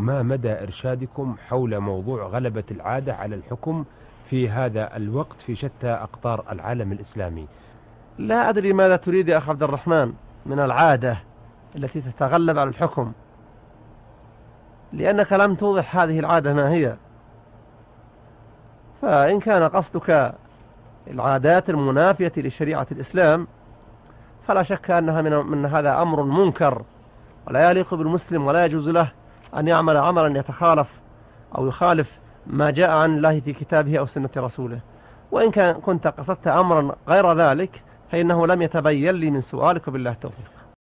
ما مدى إرشادكم حول موضوع غلبة العادة على الحكم في هذا الوقت في شتى أقطار العالم الإسلامي؟ لا أدري ماذا تريد يا أخ عبد الرحمن من العادة التي تتغلب على الحكم، لأنك لم توضح هذه العادة ما هي. فإن كان قصدك العادات المنافية لشريعة الإسلام فلا شك أنها من هذا أمر منكر، ولا يليق بالمسلم، ولا يجوز له أن يعمل عملا يتخالف أو يخالف ما جاء عن الله في كتابه أو سنة رسوله. وإن كنت قصدت أمرا غير ذلك فإنه لم يتبين لي من سؤالك، بالله التوفيق.